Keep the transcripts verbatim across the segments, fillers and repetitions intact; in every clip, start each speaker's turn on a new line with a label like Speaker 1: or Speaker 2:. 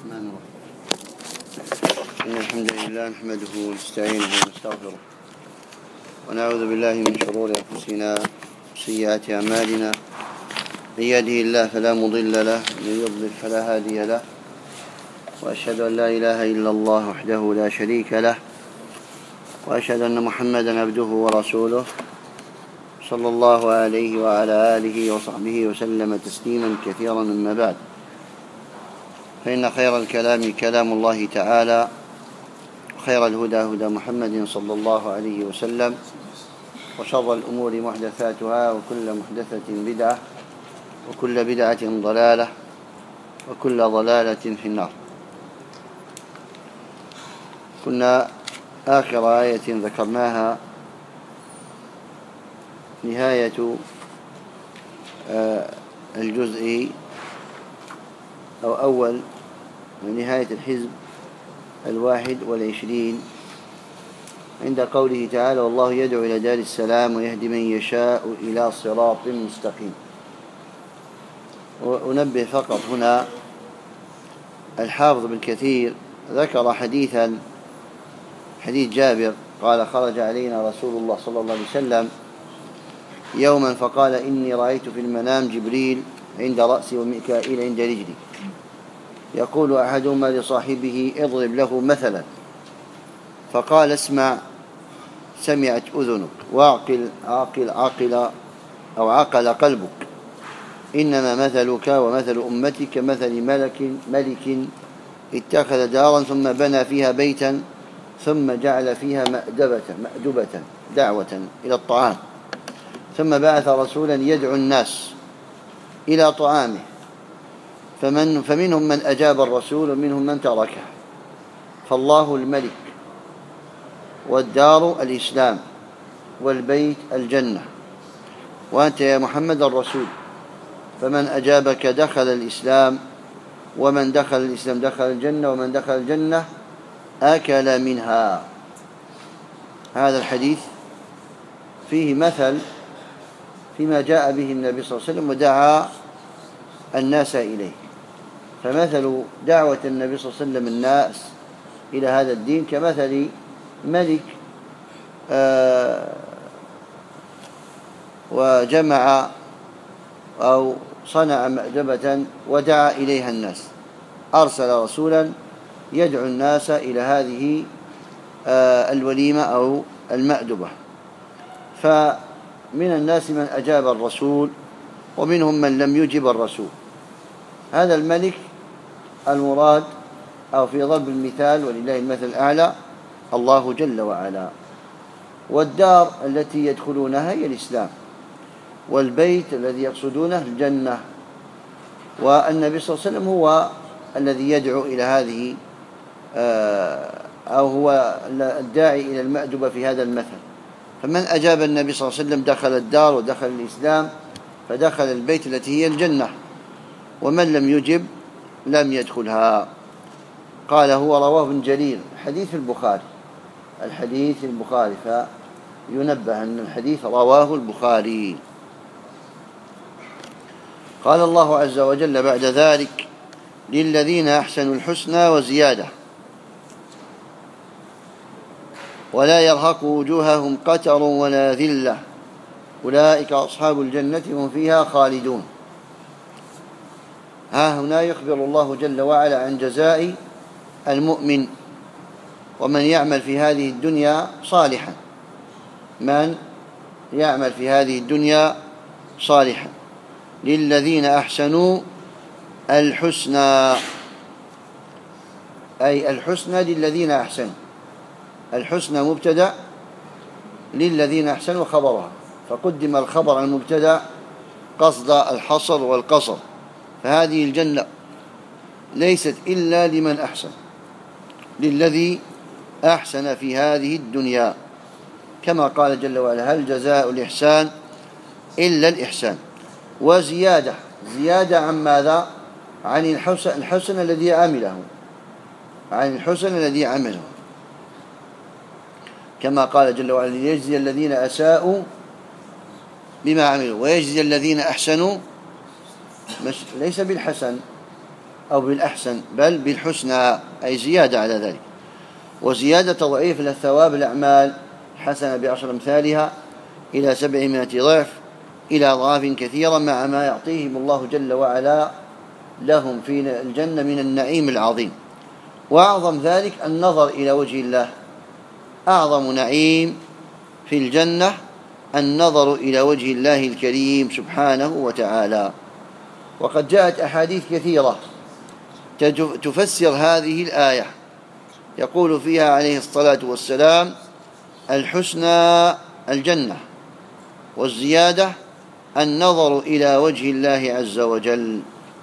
Speaker 1: الرحمن الرحيم. إن الحمد لله نحمده ونستعينه ونستغفره ونعوذ بالله من شرور أنفسنا وسيئات أعمالنا. من يهده الله فلا مضل له ومن يضلل فلا هادي له، وأشهد أن لا إله إلا الله وحده لا شريك له، وأشهد أن محمدا عبده ورسوله صلى الله عليه وعلى آله وصحبه وسلم تسليما كثيرا. أما بعد، فإن خير الكلام كلام الله تعالى، وخير الهدى هدى محمد صلى الله عليه وسلم، وشر الأمور محدثاتها، وكل محدثة بدعة، وكل بدعة ضلالة، وكل ضلالة في النار. كنا آخر آية ذكرناها نهاية الجزء أو أول نهاية الحزب الواحد والعشرين عند قوله تعالى: والله يدعو إلى دار السلام ويهدي من يشاء إلى صراط مستقيم. وأنبه فقط هنا، الحافظ بن كثير ذكر حديثا حديث جابر قال: خرج علينا رسول الله صلى الله عليه وسلم يوما فقال: إني رأيت في المنام جبريل عند رأسي وميكائيل عند رجلي، يقول أحدهما لصاحبه: اضرب له مثلا. فقال: اسمع سمعت أذنك، وعقل عاقل عقل أو عقل قلبك، إنما مثلك ومثل أمتك مثل ملك ملك اتخذ دارا ثم بنى فيها بيتا ثم جعل فيها مأدبة مأدبة دعوة إلى الطعام، ثم بعث رسولا يدعو الناس إلى طعامه، فمن فمنهم من أجاب الرسول ومنهم من تركه. فالله الملك، والدار الإسلام، والبيت الجنة، وأنت يا محمد الرسول، فمن أجابك دخل الإسلام، ومن دخل الإسلام دخل الجنة، ومن دخل الجنة أكل منها. هذا الحديث فيه مثل فيما جاء به النبي صلى الله عليه وسلم ودعا الناس إليه. فمثل دعوة النبي صلى الله عليه وسلم الناس إلى هذا الدين كمثل ملك آه وجمع أو صنع مأدبة ودعا إليها الناس، أرسل رسولا يدعو الناس إلى هذه آه الوليمة أو المأدبة. فمن الناس من أجاب الرسول، ومنهم من لم يجب الرسول. هذا الملك المراد أو في ضرب المثال ولله المثل الأعلى الله جل وعلا. والدار التي يدخلونها هي الإسلام، والبيت الذي يقصدونه الجنة. والنبي صلى الله عليه وسلم هو الذي يدعو إلى هذه أو هو الداعي إلى المأدبة في هذا المثل. فمن أجاب النبي صلى الله عليه وسلم دخل الدار ودخل الإسلام، فدخل البيت التي هي الجنة، ومن لم يجب لم يدخلها. قال: هو رواه ابن جرير، حديث البخاري الحديث البخاري فينبه أن الحديث رواه البخاري. قال الله عز وجل بعد ذلك: للذين أحسنوا الحسنى وزيادة ولا يرهق وجوههم قتر ولا ذلة أولئك أصحاب الجنة هم فيها خالدون. ها هنا يخبر الله جل وعلا عن جزاء المؤمن ومن يعمل في هذه الدنيا صالحا، من يعمل في هذه الدنيا صالحا. للذين أحسنوا الحسنى، أي الحسنى للذين أحسنوا. الحسنى مبتدأ، للذين أحسنوا خبرها، فقدم الخبر المبتدأ قصد الحصر والقصر. فهذه الجنة ليست إلا لمن أحسن، للذي أحسن في هذه الدنيا، كما قال جل وعلا: هل جزاء الإحسان إلا الإحسان. وزيادة، زيادة عن ماذا؟ عن الحسن, الحسن الذي عمله عن الحسن الذي عمله كما قال جل وعلا: ليجزي الذين أساءوا بما عملوا ويجزي الذين أحسنوا، ليس بالحسن أو بالأحسن، بل بالحسنى أي زيادة على ذلك. وزيادة ضعيف للثواب الأعمال حسنة بعشر أمثالها إلى سبعمائة ضعف إلى أضعاف كثيرة، مع ما يعطيهم الله جل وعلا لهم في الجنة من النعيم العظيم. وأعظم ذلك النظر إلى وجه الله، أعظم نعيم في الجنة النظر إلى وجه الله الكريم سبحانه وتعالى. وقد جاءت أحاديث كثيرة تفسر هذه الآية، يقول فيها عليه الصلاة والسلام: الحسنى الجنة، والزيادة النظر إلى وجه الله عز وجل.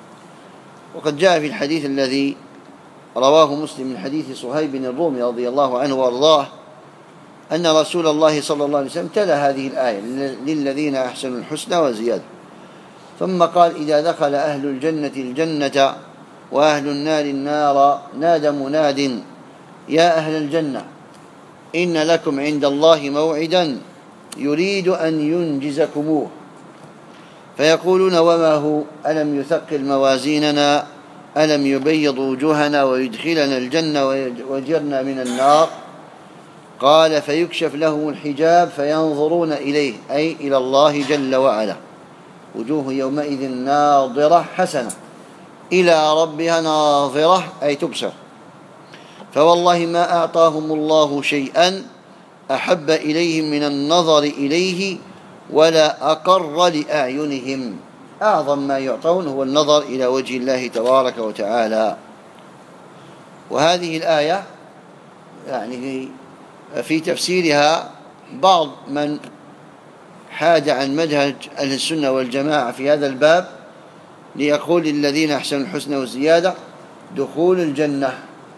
Speaker 1: وقد جاء في الحديث الذي رواه مسلم من حديث صهيب الرومي رضي الله عنه وارضاه أن رسول الله صلى الله عليه وسلم تلا هذه الآية: للذين أحسنوا الحسنى وزيادة، ثم قال: إذا دخل أهل الجنة الجنة وأهل النار النار نادى مناد: يا أهل الجنة إن لكم عند الله موعدا يريد أن ينجزكموه. فيقولون: وما هو؟ ألم يثقل موازيننا؟ ألم يبيض وجوهنا ويدخلنا الجنة ويجرنا من النار؟ قال: فيكشف لهم الحجاب فينظرون إليه، أي إلى الله جل وعلا، وجوه يومئذ ناظرة حسنة إلى ربها ناظرة، أي تبصر. فوالله ما أعطاهم الله شيئا أحب إليهم من النظر إليه ولا أقر لأعينهم. أعظم ما يعطون هو النظر إلى وجه الله تبارك وتعالى. وهذه الآية يعني في تفسيرها بعض من حاد عن منهج أهل السنة والجماعة في هذا الباب ليقول: الذين أحسنوا الحسنى والزيادة دخول الجنة،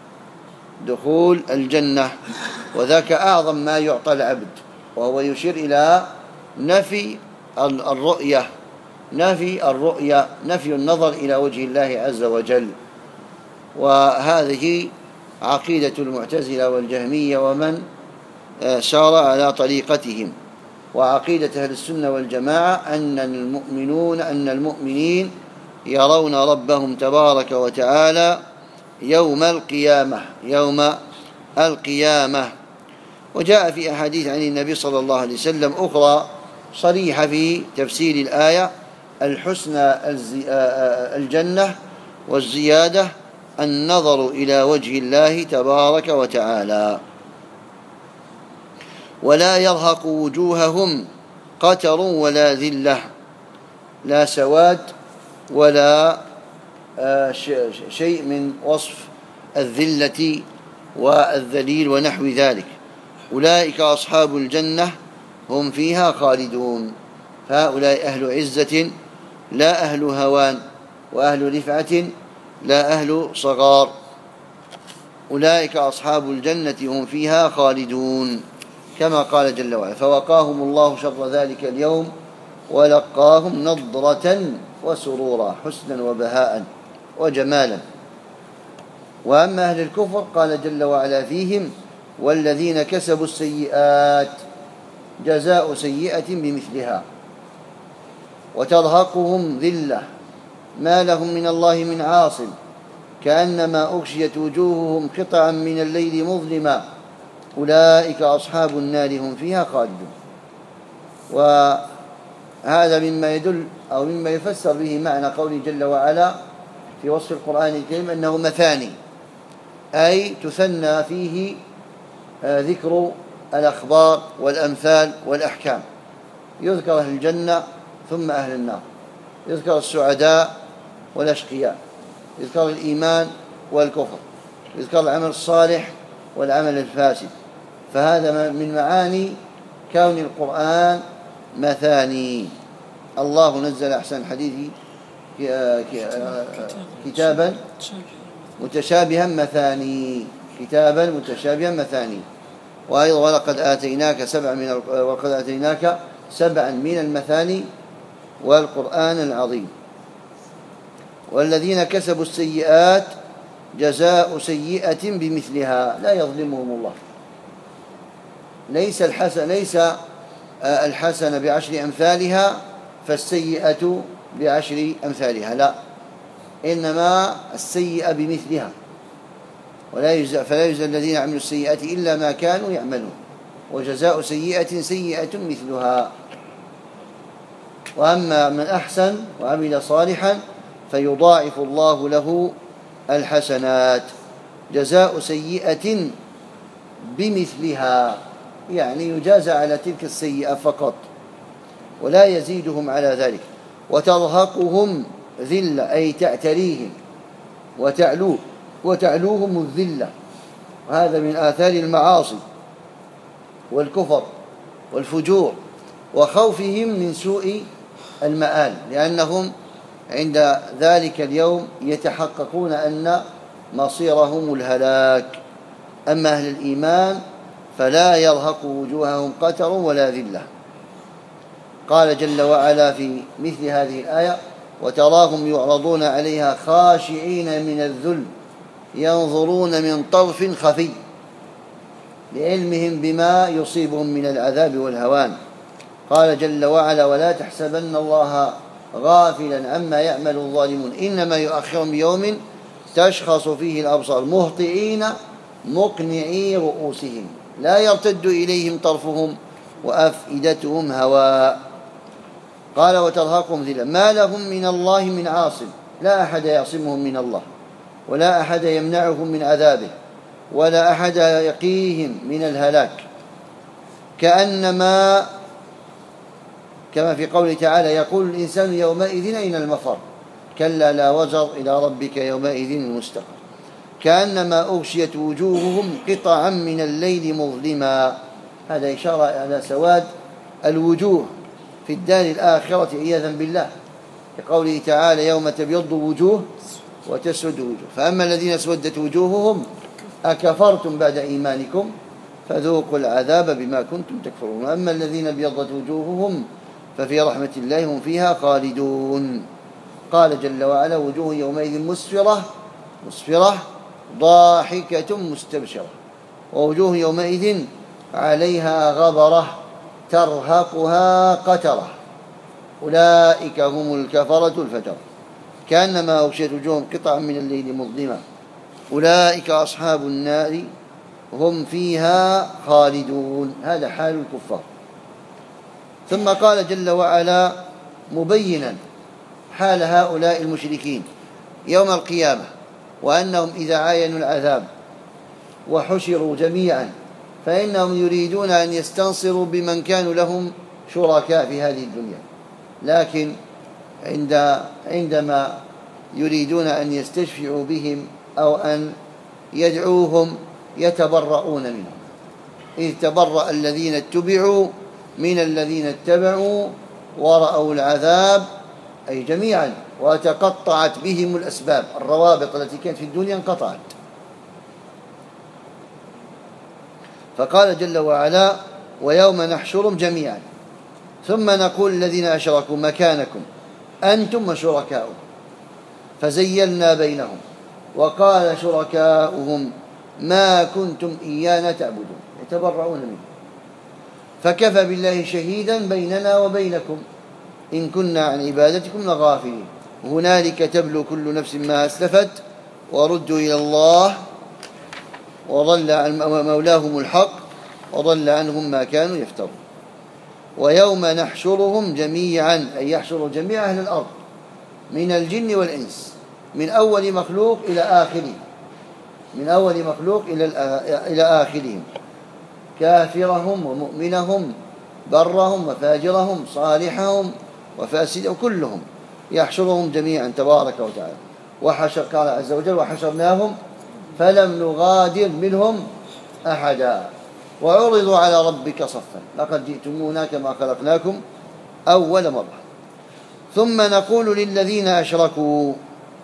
Speaker 1: دخول الجنة، وذاك أعظم ما يعطى العبد، وهو يشير إلى نفي الرؤية، نفي الرؤية، نفي النظر إلى وجه الله عز وجل. وهذه عقيدة المعتزلة والجهمية ومن سار على طريقتهم. وعقيدة أهل السنة والجماعة أن المؤمنون أن المؤمنين يرون ربهم تبارك وتعالى يوم القيامة، يوم القيامة. وجاء في أحاديث عن النبي صلى الله عليه وسلم أخرى صريحة في تفسير الآية: الحسنى الجنة، والزيادة النظر إلى وجه الله تبارك وتعالى. ولا يرهق وجوههم قتر ولا ذلة، لا سواد ولا شيء من وصف الذلة والذليل ونحو ذلك. أولئك أصحاب الجنة هم فيها خالدون. فهؤلاء أهل عزة لا أهل هوان، وأهل رفعة لا أهل صغار. أولئك أصحاب الجنة هم فيها خالدون، كما قال جل وعلا: فوقاهم الله شر ذلك اليوم ولقاهم نضرة وسرورا، حسنا وبهاء وجمالا. وأما أهل الكفر قال جل وعلا فيهم: والذين كسبوا السيئات جزاء سيئة بمثلها وترهقهم ذلة ما لهم من الله من عاصم كأنما أغشيت وجوههم قطعا من الليل مظلما أولئك أصحاب النار هم فيها خالدون. وهذا مما يدل أو مما يفسر به معنى قوله جل وعلا في وصف القرآن الكريم أنه مثاني، أي تثنى فيه ذكر الأخبار والأمثال والأحكام. يذكر أهل الجنة ثم أهل النار، يذكر السعداء والأشقياء، يذكر الإيمان والكفر، يذكر العمل الصالح والعمل الفاسد. فهذا من معاني كون القرآن مثاني. الله نزل أحسن الحديث كتابا متشابها مثاني، كتابا متشابها مثاني. وأيضا ولقد آتيناك سبعا من ولقد آتيناك سبعا من المثاني والقرآن العظيم. والذين كسبوا السيئات جزاء سيئة بمثلها لا يظلمهم الله. ليس الحسن ليس الحسنة بعشر أمثالها فالسيئة بعشر أمثالها، لا، إنما السيئة بمثلها، ولا يجزى فلا يجزى الذين عملوا السيئات إلا ما كانوا يعملون، وجزاء سيئة سيئة مثلها. وأما من أحسن وعمل صالحا فيضاعف الله له الحسنات. جزاء سيئة بمثلها يعني يجازى على تلك السيئة فقط ولا يزيدهم على ذلك. وترهقهم ذلة أي تعتريهم وتعلو وتعلوهم الذلة، وهذا من آثار المعاصي والكفر والفجور وخوفهم من سوء المآل، لأنهم عند ذلك اليوم يتحققون أن مصيرهم الهلاك. أما أهل الإيمان فلا يرهق وجوههم قتر ولا ذلة. قال جل وعلا في مثل هذه الآية: وتراهم يعرضون عليها خاشعين من الذل ينظرون من طرف خفي لعلمهم بما يصيبهم من العذاب والهوان. قال جل وعلا: ولا تحسبن الله غافلا عما يعمل الظالمون إنما يؤخرهم بيوم تشخص فيه الأبصار مهطعين مقنعي رؤوسهم لا يرتد إليهم طرفهم وأفئدتهم هواء. قال: وترهقهم ذلة ما لهم من الله من عاصم، لا أحد يعصمهم من الله، ولا أحد يمنعهم من عذابه، ولا أحد يقيهم من الهلاك. كأنما كما في قوله تعالى: يقول الإنسان يومئذ أين المفر، كلا لا وزر إلى ربك يومئذ المستقر. كأنما أغشيت وجوههم قطعا من الليل مظلما، هذا إشارة على سواد الوجوه في الدار الآخرة عياذا بالله، كقوله تعالى: يوم تبيض وجوه وتسود وجوه، فأما الذين اسودت وجوههم أكفرتم بعد إيمانكم فذوقوا العذاب بما كنتم تكفرون، وأما الذين ابيضت وجوههم ففي رحمة الله هم فيها خالدون. قال جل وعلا: وجوه يومئذ مسفرة مسفرة ضاحكة مستبشرة، ووجوه يومئذ عليها غبرة ترهقها قترة أولئك هم الكفرة الفجرة. كأنما أغشيت وجوههم قطعا من الليل مظلما أولئك أصحاب النار هم فيها خالدون. هذا حال الكفار. ثم قال جل وعلا مبينا حال هؤلاء المشركين يوم القيامة، وأنهم إذا عاينوا العذاب وحشروا جميعا فإنهم يريدون أن يستنصروا بمن كانوا لهم شركاء في هذه الدنيا، لكن عند عندما يريدون أن يستشفعوا بهم أو أن يدعوهم يتبرؤون منهم، إذ تبرأ الذين اتبعوا من الذين اتبعوا ورأوا العذاب أي جميعا، وتقطعت بهم الأسباب، الروابط التي كانت في الدنيا انقطعت. فقال جل وعلا: ويوم نحشرهم جميعا ثم نقول الذين أشركوا مكانكم أنتم وشركاؤكم فزيلنا بينهم وقال شركاؤهم ما كنتم إيانا تعبدون، يتبرؤون منه، فكفى بالله شهيدا بيننا وبينكم إن كنا عن عبادتكم لغافلين. هنالك تبلو كل نفس ما أسلفت وردوا إلى الله وضل عن مولاهم الحق وضل عنهم ما كانوا يفترون. ويوم نحشرهم جميعا أي يحشر جميع أهل الأرض من الجن والإنس من أول مخلوق إلى آخره، من أول مخلوق إلى آخرهم، كافرهم ومؤمنهم برهم وفاجرهم صالحهم وفاسدهم كلهم يحشرهم جميعا تبارك وتعالى. وحشر قال عز وجل: وحشرناهم فلم نغادر منهم أحدا وعرضوا على ربك صفا لقد جئتمونا كما خلقناكم أول مرة. ثم نقول للذين أشركوا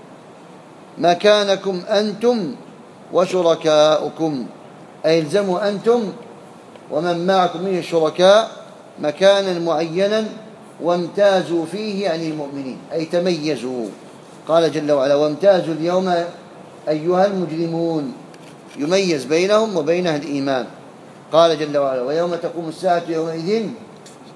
Speaker 1: مكانكم أنتم وشركاؤكم، أي الزموا أنتم ومن معكم من الشركاء مكانا معينا وامتازوا فيه عن المؤمنين أي تميزوا. قال جل وعلا: وامتازوا اليوم أيها المجرمون، يميز بينهم وبين أهل الإيمان. قال جل وعلا: ويوم تقوم الساعة يومئذ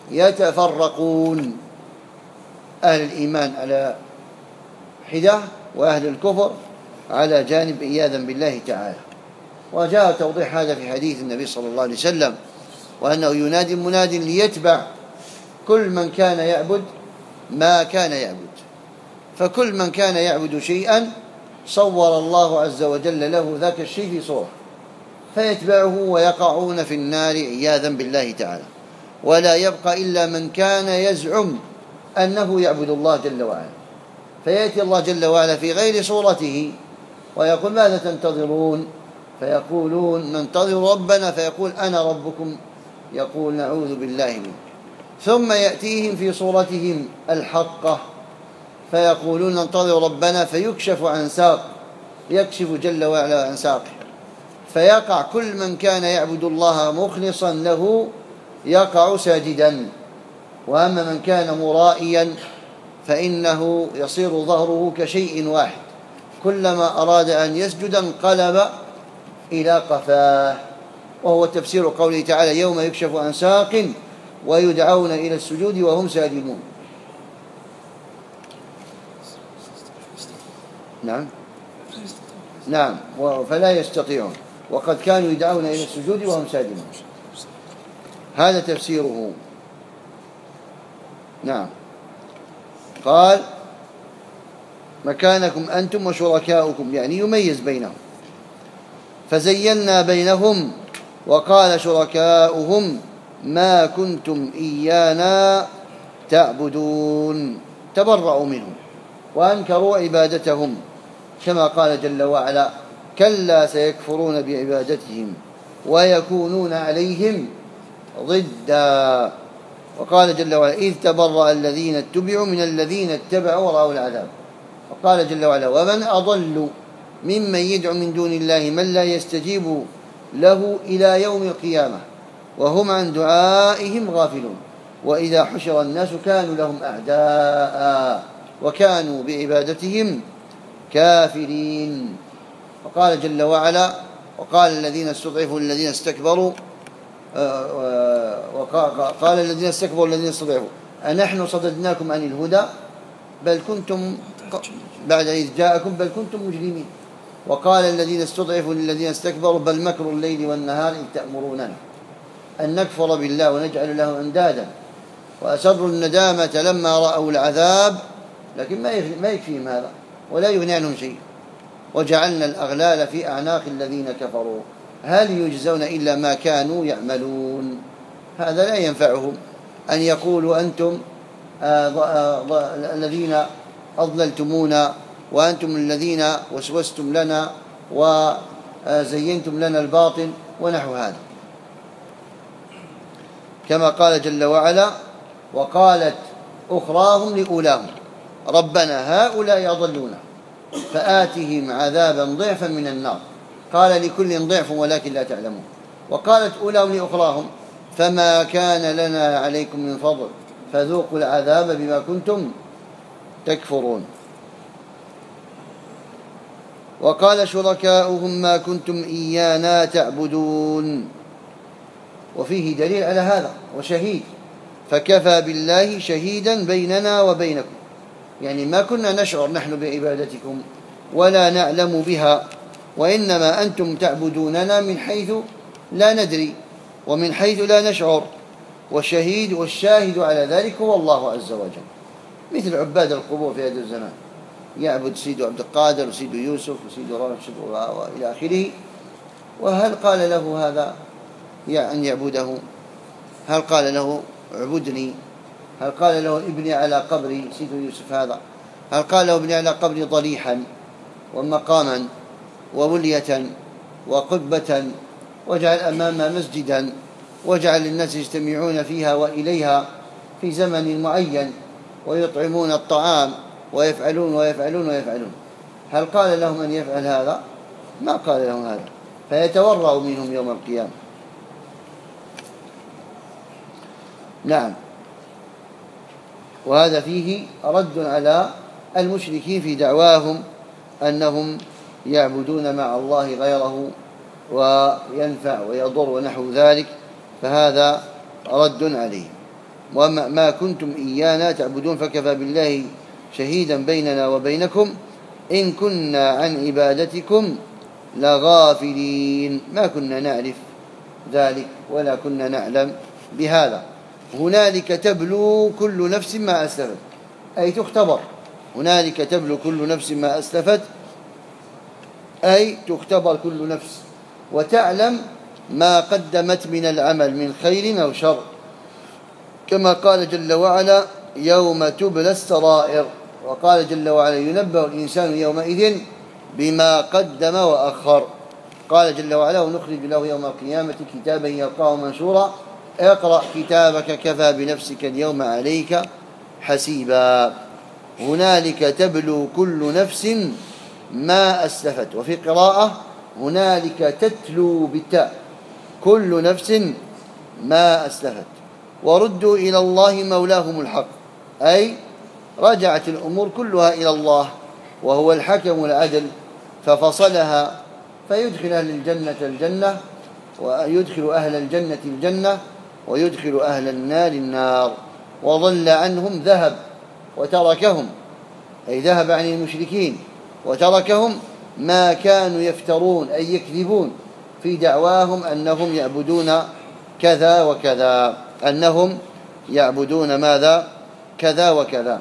Speaker 1: يتفرقون، أهل الإيمان على حدة وأهل الكفر على جانب عياذا بالله تعالى. وجاء توضيح هذا في حديث النبي صلى الله عليه وسلم، وأنه ينادي مناد ليتبع كل من كان يعبد ما كان يعبد، فكل من كان يعبد شيئا صور الله عز وجل له ذاك الشيء في صورة فيتبعه ويقعون في النار عياذا بالله تعالى. ولا يبقى إلا من كان يزعم أنه يعبد الله جل وعلا، فيأتي الله جل وعلا في غير صورته ويقول ماذا تنتظرون؟ فيقولون ننتظر ربنا، فيقول أنا ربكم، يقول نعوذ بالله منه. ثم يأتيهم في صورتهم الحقة فيقولون ننتظر ربنا، فيكشف عن ساق، يكشف جل وعلا عن ساقه، فيقع كل من كان يعبد الله مخلصا له يقع ساجدا. وأما من كان مرائيا فإنه يصير ظهره كشيء واحد، كلما أراد أن يسجد انقلب إلى قفاه، وهو تفسير قوله تعالى يوم يكشف عن ساق ويدعون إلى السجود وهم ساجدون. نعم نعم فلا يستطيعون، وقد كانوا يدعون إلى السجود وهم ساجدون. هذا تفسيره. نعم. قال مكانكم أنتم وشركاؤكم، يعني يميز بينهم. فزينا بينهم وقال شركاؤهم ما كنتم إيانا تعبدون، تبرأوا منهم وأنكروا عبادتهم، كما قال جل وعلا كلا سيكفرون بعبادتهم ويكونون عليهم ضدا. وقال جل وعلا إذ تبرأ الذين اتبعوا من الذين اتبعوا ورأوا العذاب. وقال جل وعلا ومن أضل ممن يدعو من دون الله من لا يستجيب له إلى يوم القيامة وهم عن دعائهم غافلون وإذا حشر الناس كانوا لهم أعداء وكانوا بعبادتهم كافرين. وقال جل وعلا وقال الذين استضعفوا الذين استكبروا وقال الذين استكبروا الذين استضعفوا أنحن صددناكم عن الهدى بل كنتم بعد إذ جاءكم بل كنتم مجرمين. وقال الذين استضعفوا للذين استكبروا بل مكر الليل والنهار إذ تأمروننا أن نكفر بالله ونجعل له أندادا وأسروا الندامة لما رأوا العذاب، لكن ما يكفيهم هذا ولا يغني عنهم شيء. وجعلنا الأغلال في أعناق الذين كفروا هل يجزون إلا ما كانوا يعملون. هذا لا ينفعهم أن يقولوا أنتم الذين أضللتمونا وأنتم الذين وسوستم لنا وزينتم لنا الباطل ونحو هذا. كما قال جل وعلا وقالت أخراهم لأولاهم ربنا هؤلاء أضلونا فآتهم عذابا ضعفا من النار قال لكل ضعف ولكن لا تعلمون. وقالت أولاهم لأخراهم فما كان لنا عليكم من فضل فذوقوا العذاب بما كنتم تكفرون. وقال شركاؤهم ما كنتم إيانا تعبدون، وفيه دليل على هذا وشهيد، فكفى بالله شهيدا بيننا وبينكم، يعني ما كنا نشعر نحن بعبادتكم ولا نعلم بها، وإنما أنتم تعبدوننا من حيث لا ندري ومن حيث لا نشعر، والشهيد والشاهد على ذلك هو الله عز وجل. مثل عباد القبور في هذا الزمان يعبد سيد عبد القادر وسيد يوسف وسيد راشد وإلى آخره، وهل قال له هذا أن يعبده؟ هل قال له اعبدني؟ هل قال له ابني على قبري سيد يوسف هذا؟ هل قال له ابني على قبري ضريحا ومقاما وولية وقبة وجعل أمامها مسجدا وجعل الناس يجتمعون فيها وإليها في زمن معين ويطعمون الطعام ويفعلون ويفعلون ويفعلون؟ هل قال لهم أن يفعل هذا؟ ما قال لهم هذا، فيتورع منهم يوم القيامة. نعم. وهذا فيه رد على المشركين في دعواهم أنهم يعبدون مع الله غيره وينفع ويضر ونحو ذلك، فهذا رد عليهم. وما ما كنتم إيانا تعبدون فكفى بالله شهيدا بيننا وبينكم إن كنا عن عبادتكم لغافلين. ما كنا نعرف ذلك ولا كنا نعلم بهذا. هنالك تبلو كل نفس ما أسلفت، أي تختبر. هنالك تبلو كل نفس ما أسلفت، أي تختبر كل نفس وتعلم ما قدمت من العمل من خير أو شر، كما قال جل وعلا يوم تبلى السرائر. وقال جل وعلا ينبأ الإنسان يومئذ بما قدم وأخر. قال جل وعلا ونخرج له يوم القيامة كتابا يلقاه منشورا اقرأ كتابك كفى بنفسك اليوم عليك حسيبا. هنالك تبلو كل نفس ما أسلفت، وفي قراءة هنالك تتلو بالتاء كل نفس ما أسلفت. وردوا إلى الله مولاهم الحق، أي رجعت الأمور كلها إلى الله وهو الحكم العدل، ففصلها فيدخل أهل الجنة الجنة ويدخل أهل الجنة الجنة ويدخل أهل النار النار. وضل عنهم ذهب وتركهم، أي ذهب عن المشركين وتركهم ما كانوا يفترون أي يكذبون في دعواهم أنهم يعبدون كذا وكذا، أنهم يعبدون ماذا؟ كذا وكذا.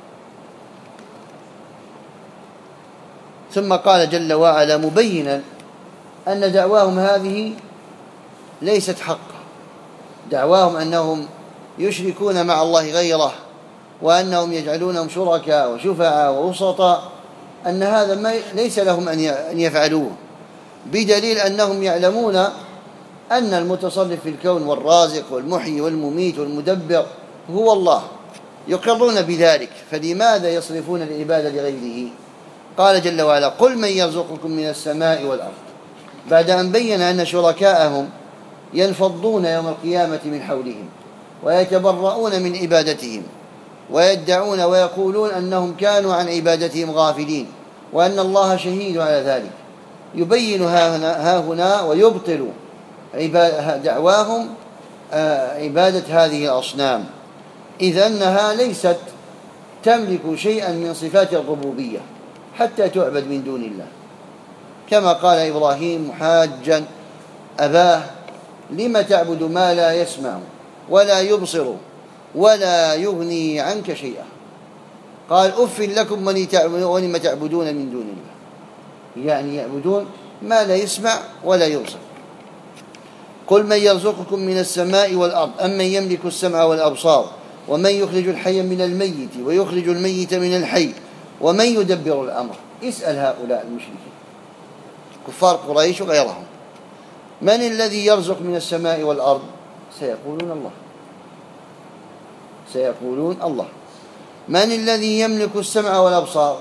Speaker 1: ثم قال جل وعلا مبينا أن دعواهم هذه ليست حقا، دعواهم أنهم يشركون مع الله غيره وأنهم يجعلونهم شركاء وشفعاء ووسطاء، أن هذا ما ليس لهم أن يفعلوه، بدليل أنهم يعلمون أن المتصرف في الكون والرازق والمحيي والمميت والمدبر هو الله، يقرون بذلك، فلماذا يصرفون العبادة لغيره؟ قال جل وعلا قل من يرزقكم من السماء والأرض، بعد أن بين أن شركاءهم ينفضون يوم القيامة من حولهم ويتبرؤون من عبادتهم ويدعون ويقولون أنهم كانوا عن عبادتهم غافلين وأن الله شهيد على ذلك، يبين ها هنا, ها هنا ويبطل دعواهم عبادة هذه الأصنام، إذ أنها ليست تملك شيئا من صفات الربوبية حتى تعبد من دون الله، كما قال إبراهيم محاجا أباه لم تعبد ما لا يسمع ولا يبصر ولا يغني عنك شيئا، قال أف لكم ولم تعبدون من دون الله، يعني يعبدون ما لا يسمع ولا يبصر. قل من يرزقكم من السماء والأرض أمن يملك السمع والأبصار ومن يخرج الحي من الميت ويخرج الميت من الحي ومن يدبر الأمر. اسأل هؤلاء المشركين كفار قريش وغيرهم من الذي يرزق من السماء والأرض؟ سيقولون الله، سيقولون الله. من الذي يملك السمع والأبصار؟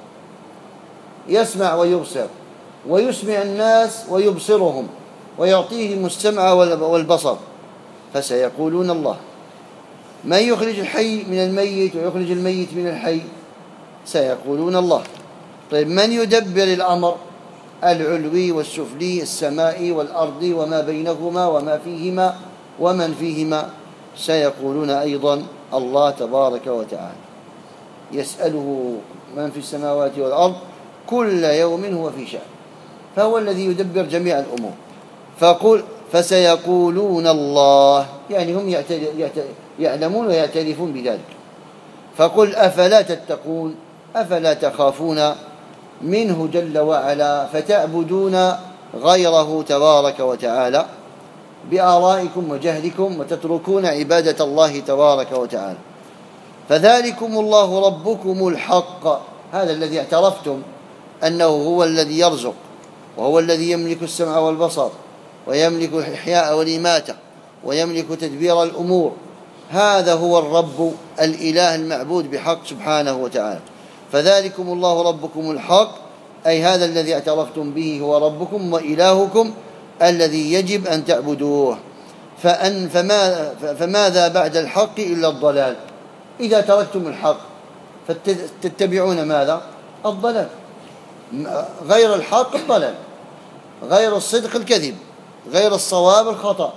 Speaker 1: يسمع ويبصر ويسمع الناس ويبصرهم ويعطيهم السمع والبصر، فسيقولون الله. من يخرج الحي من الميت ويخرج الميت من الحي؟ سيقولون الله. طيب من يدبر الأمر العلوي والسفلي السمائي والأرض وما بينهما وما فيهما ومن فيهما؟ سيقولون أيضا الله تبارك وتعالى. يسأله من في السماوات والأرض كل يوم هو في شأن، فهو الذي يدبر جميع الأمور. فقل فسيقولون الله، يعني هم يعلمون ويعترفون بذلك. فقل أفلا تتقون، أفلا تخافون منه جل وعلا فتعبدون غيره تبارك وتعالى بآرائكم وجهلكم وتتركون عبادة الله تبارك وتعالى. فذلكم الله ربكم الحق، هذا الذي اعترفتم أنه هو الذي يرزق وهو الذي يملك السمع والبصر ويملك الإحياء والإماتة ويملك تدبير الأمور، هذا هو الرب الإله المعبود بحق سبحانه وتعالى. فذلكم الله ربكم الحق، أي هذا الذي اعترفتم به هو ربكم وإلهكم الذي يجب أن تعبدوه. فأن فما فماذا بعد الحق إلا الضلال؟ إذا تركتم الحق فتتبعون ماذا؟ الضلال. غير الحق الضلال، غير الصدق الكذب، غير الصواب الخطأ.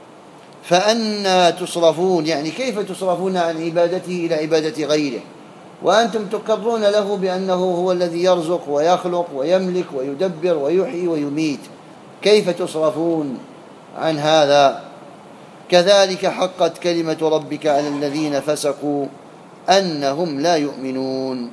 Speaker 1: فأنا تصرفون، يعني كيف تصرفون عن عبادته إلى عبادة غيره؟ وأنتم تقرون له بأنه هو الذي يرزق ويخلق ويملك ويدبر ويحيي ويميت، كيف تصرفون عن هذا؟ كذلك حقت كلمة ربك على الذين فسقوا أنهم لا يؤمنون،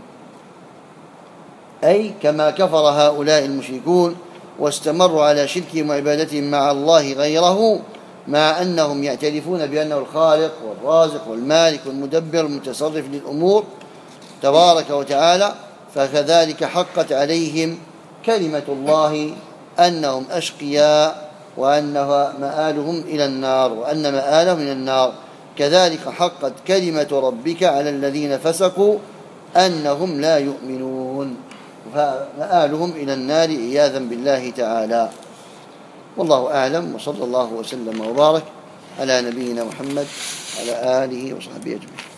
Speaker 1: أي كما كفر هؤلاء المشركون واستمروا على شركهم وعبادتهم مع الله غيره، مع أنهم يعترفون بأنه الخالق والرازق والمالك والمدبر المتصرف للأمور تبارك وتعالى، فكذلك حقت عليهم كلمة الله أنهم أشقياء وأنها مآلهم إلى النار، وأن مآلهم إلى النار. كذلك حقت كلمة ربك على الذين فسقوا أنهم لا يؤمنون، فمآلهم إلى النار عياذا بالله تعالى. والله أعلم، وصلى الله وسلم وبارك على نبينا محمد على آله وصحبه أجمعين.